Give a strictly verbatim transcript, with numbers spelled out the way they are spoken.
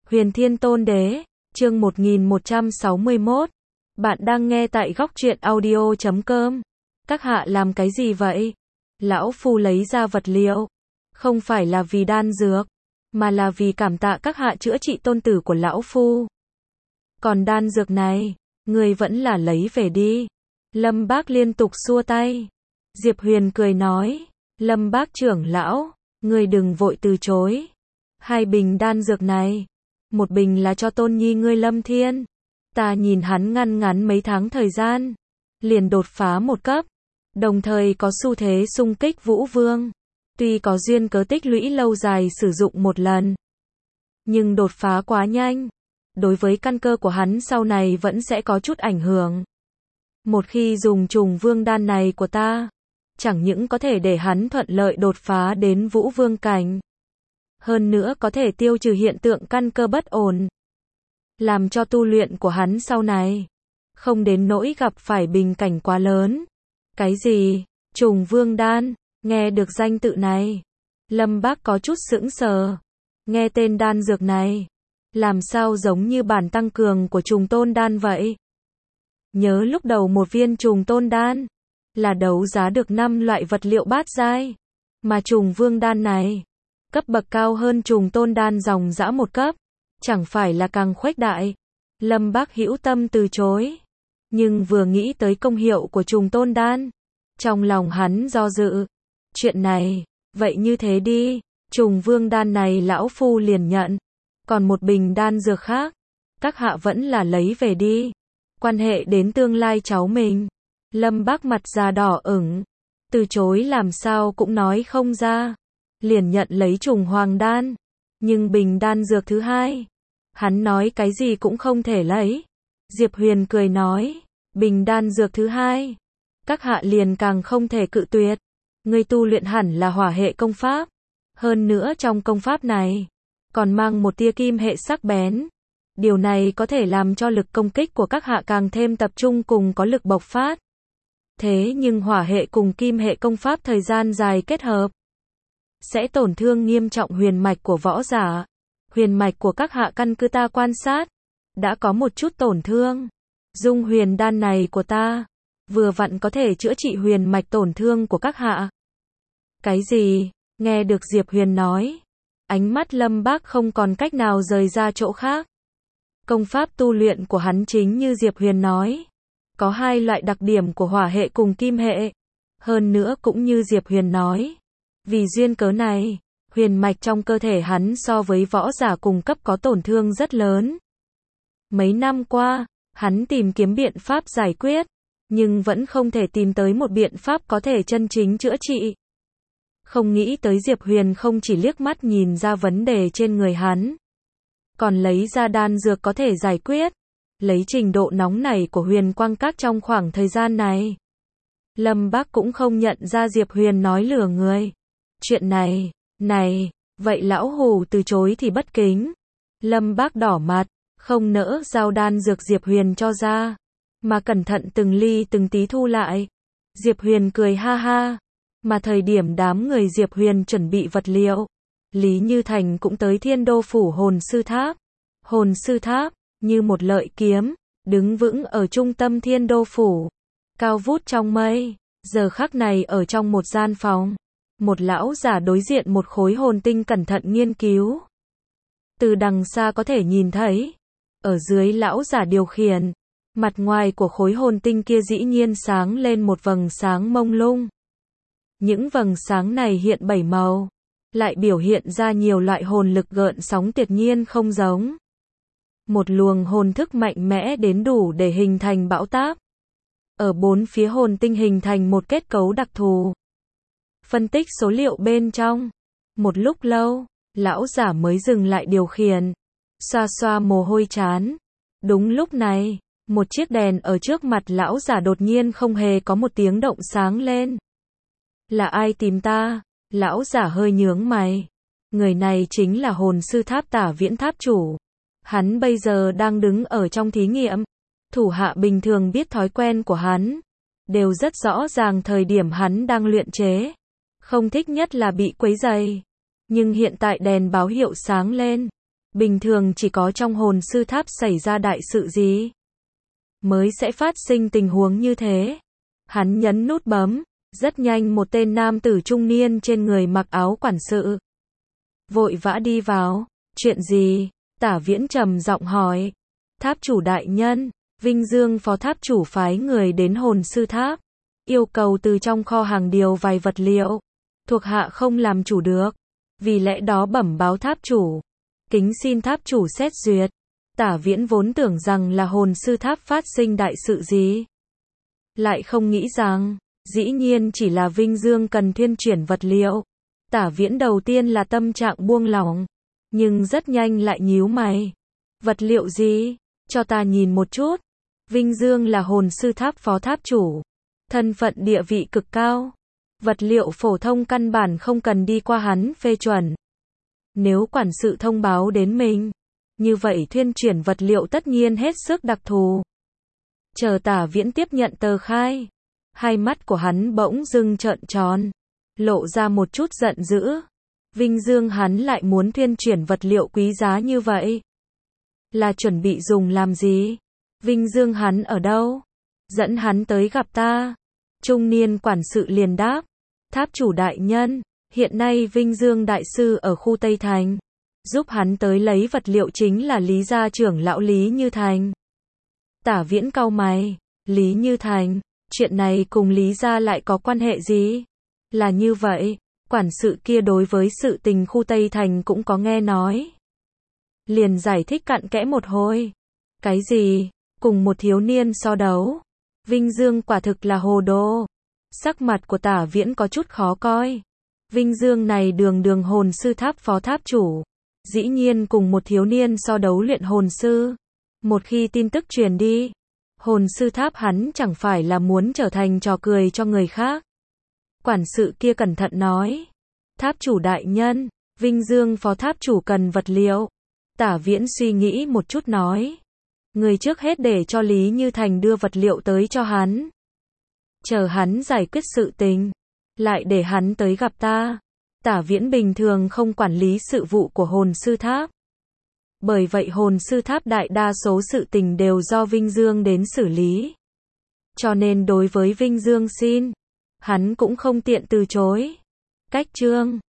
Huyền Thiên Tôn Đế, chương một nghìn một trăm sáu mươi mốt. Bạn đang nghe tại góc truyện audio chấm com. Các hạ làm cái gì vậy? Lão Phu lấy ra vật liệu. Không phải là vì đan dược, mà là vì cảm tạ các hạ chữa trị tôn tử của Lão Phu. Còn đan dược này, người vẫn là lấy về đi. Lâm Bác liên tục xua tay. Diệp Huyền cười nói, Lâm Bác trưởng lão, người đừng vội từ chối. Hai bình đan dược này, một bình là cho tôn nhi ngươi Lâm Thiên. Ta nhìn hắn ngăn ngắn mấy tháng thời gian, liền đột phá một cấp, đồng thời có xu thế xung kích Vũ Vương. Tuy có duyên cớ tích lũy lâu dài sử dụng một lần, nhưng đột phá quá nhanh, đối với căn cơ của hắn sau này vẫn sẽ có chút ảnh hưởng. Một khi dùng trùng vương đan này của ta, chẳng những có thể để hắn thuận lợi đột phá đến Vũ Vương cảnh, hơn nữa có thể tiêu trừ hiện tượng căn cơ bất ổn, làm cho tu luyện của hắn sau này không đến nỗi gặp phải bình cảnh quá lớn. Cái gì? Trùng vương đan? Nghe được danh tự này, Lâm Bác có chút sững sờ. Nghe tên đan dược này, làm sao giống như bản tăng cường của trùng tôn đan vậy? Nhớ lúc đầu một viên trùng tôn đan là đấu giá được năm loại vật liệu bát giai, mà trùng vương đan này cấp bậc cao hơn trùng tôn đan dòng dã một cấp, chẳng phải là càng khuếch đại. Lâm Bác hữu tâm từ chối, nhưng vừa nghĩ tới công hiệu của trùng tôn đan, trong lòng hắn do dự. Chuyện này, vậy như thế đi, trùng vương đan này lão phu liền nhận, còn một bình đan dược khác, các hạ vẫn là lấy về đi. Quan hệ đến tương lai cháu mình. Lâm Bác mặt già đỏ ửng, từ chối làm sao cũng nói không ra, liền nhận lấy trùng hoàng đan. Nhưng bình đan dược thứ hai, hắn nói cái gì cũng không thể lấy. Diệp Huyền cười nói, bình đan dược thứ hai, các hạ liền càng không thể cự tuyệt. Ngươi tu luyện hẳn là hỏa hệ công pháp, hơn nữa trong công pháp này còn mang một tia kim hệ sắc bén. Điều này có thể làm cho lực công kích của các hạ càng thêm tập trung cùng có lực bộc phát. Thế nhưng hỏa hệ cùng kim hệ công pháp thời gian dài kết hợp, sẽ tổn thương nghiêm trọng huyền mạch của võ giả. Huyền mạch của các hạ căn cứ ta quan sát, đã có một chút tổn thương. Dung huyền đan này của ta, vừa vặn có thể chữa trị huyền mạch tổn thương của các hạ. Cái gì? Nghe được Diệp Huyền nói, ánh mắt Lâm Bác không còn cách nào rời ra chỗ khác. Công pháp tu luyện của hắn chính như Diệp Huyền nói, có hai loại đặc điểm của hỏa hệ cùng kim hệ. Hơn nữa cũng như Diệp Huyền nói, vì duyên cớ này, huyền mạch trong cơ thể hắn so với võ giả cùng cấp có tổn thương rất lớn. Mấy năm qua, hắn tìm kiếm biện pháp giải quyết, nhưng vẫn không thể tìm tới một biện pháp có thể chân chính chữa trị. Không nghĩ tới Diệp Huyền không chỉ liếc mắt nhìn ra vấn đề trên người hắn, còn lấy ra đan dược có thể giải quyết. Lấy trình độ nóng nảy của Huyền Quang Các trong khoảng thời gian này, Lâm Bác cũng không nhận ra Diệp Huyền nói lừa người. Chuyện này, này, vậy lão hù từ chối thì bất kính. Lâm Bác đỏ mặt, không nỡ giao đan dược Diệp Huyền cho ra, mà cẩn thận từng ly từng tí thu lại. Diệp Huyền cười ha ha, mà thời điểm đám người Diệp Huyền chuẩn bị vật liệu, Lý Như Thành cũng tới Thiên Đô phủ Hồn Sư Tháp. Hồn Sư Tháp, như một lợi kiếm, đứng vững ở trung tâm Thiên Đô phủ, cao vút trong mây. Giờ khắc này ở trong một gian phòng, một lão giả đối diện một khối hồn tinh cẩn thận nghiên cứu. Từ đằng xa có thể nhìn thấy, ở dưới lão giả điều khiển, mặt ngoài của khối hồn tinh kia dĩ nhiên sáng lên một vầng sáng mông lung. Những vầng sáng này hiện bảy màu, lại biểu hiện ra nhiều loại hồn lực gợn sóng tuyệt nhiên không giống. Một luồng hồn thức mạnh mẽ đến đủ để hình thành bão táp. Ở bốn phía hồn tinh hình thành một kết cấu đặc thù. Phân tích số liệu bên trong. Một lúc lâu, lão giả mới dừng lại điều khiển, xoa xoa mồ hôi trán. Đúng lúc này, một chiếc đèn ở trước mặt lão giả đột nhiên không hề có một tiếng động sáng lên. Là ai tìm ta? Lão giả hơi nhướng mày. Người này chính là Hồn Sư Tháp Tả Viễn Tháp chủ. Hắn bây giờ đang đứng ở trong thí nghiệm. Thủ hạ bình thường biết thói quen của hắn, đều rất rõ ràng thời điểm hắn đang luyện chế. Không thích nhất là bị quấy rầy. Nhưng hiện tại đèn báo hiệu sáng lên, Bình thường chỉ có trong hồn sư tháp xảy ra đại sự gì mới sẽ phát sinh tình huống như thế. Hắn nhấn nút bấm, rất nhanh một tên nam tử trung niên trên người mặc áo quản sự vội vã đi vào. Chuyện gì? Tả Viễn trầm giọng hỏi. Tháp chủ đại nhân, Vinh Dương phó tháp chủ phái người đến hồn sư tháp, yêu cầu từ trong kho hàng điều vài vật liệu, thuộc hạ không làm chủ được, vì lẽ đó bẩm báo tháp chủ, kính xin tháp chủ xét duyệt. Tả Viễn vốn tưởng rằng là hồn sư tháp phát sinh đại sự gì, lại không nghĩ rằng, dĩ nhiên chỉ là Vinh Dương cần thuyên chuyển vật liệu. Tả Viễn đầu tiên là tâm trạng buông lỏng, nhưng rất nhanh lại nhíu mày. Vật liệu gì? Cho ta nhìn một chút. Vinh Dương là hồn sư tháp phó tháp chủ, thân phận địa vị cực cao. Vật liệu phổ thông căn bản không cần đi qua hắn phê chuẩn. Nếu quản sự thông báo đến mình, như vậy thuyên chuyển vật liệu tất nhiên hết sức đặc thù. Chờ Tả Viễn tiếp nhận tờ khai, hai mắt của hắn bỗng dưng trợn tròn, lộ ra một chút giận dữ. Vinh Dương hắn lại muốn thuyên chuyển vật liệu quý giá như vậy, là chuẩn bị dùng làm gì? Vinh Dương hắn ở đâu? Dẫn hắn tới gặp ta. Trung niên quản sự liền đáp. Tháp chủ đại nhân, hiện nay Vinh Dương đại sư ở khu Tây Thành, giúp hắn tới lấy vật liệu chính là Lý gia trưởng lão Lý Như Thành. Tả Viễn cau mày. Lý Như Thành, chuyện này cùng Lý gia lại có quan hệ gì? Là như vậy, quản sự kia đối với sự tình khu Tây Thành cũng có nghe nói. Liền giải thích cặn kẽ một hồi. Cái gì? Cùng một thiếu niên so đấu? Vinh Dương quả thực là hồ đồ. Sắc mặt của Tả Viễn có chút khó coi. Vinh Dương này đường đường hồn sư tháp phó tháp chủ, dĩ nhiên cùng một thiếu niên so đấu luyện hồn sư. Một khi tin tức truyền đi, hồn sư tháp hắn chẳng phải là muốn trở thành trò cười cho người khác. Quản sự kia cẩn thận nói. Tháp chủ đại nhân, Vinh Dương phó tháp chủ cần vật liệu. Tả Viễn suy nghĩ một chút nói. Người trước hết để cho Lý Như Thành đưa vật liệu tới cho hắn. Chờ hắn giải quyết sự tình, lại để hắn tới gặp ta. Tả Viễn bình thường không quản lý sự vụ của hồn sư tháp. Bởi vậy hồn sư tháp đại đa số sự tình đều do Vinh Dương đến xử lý. Cho nên đối với Vinh Dương xin, hắn cũng không tiện từ chối. Cách chương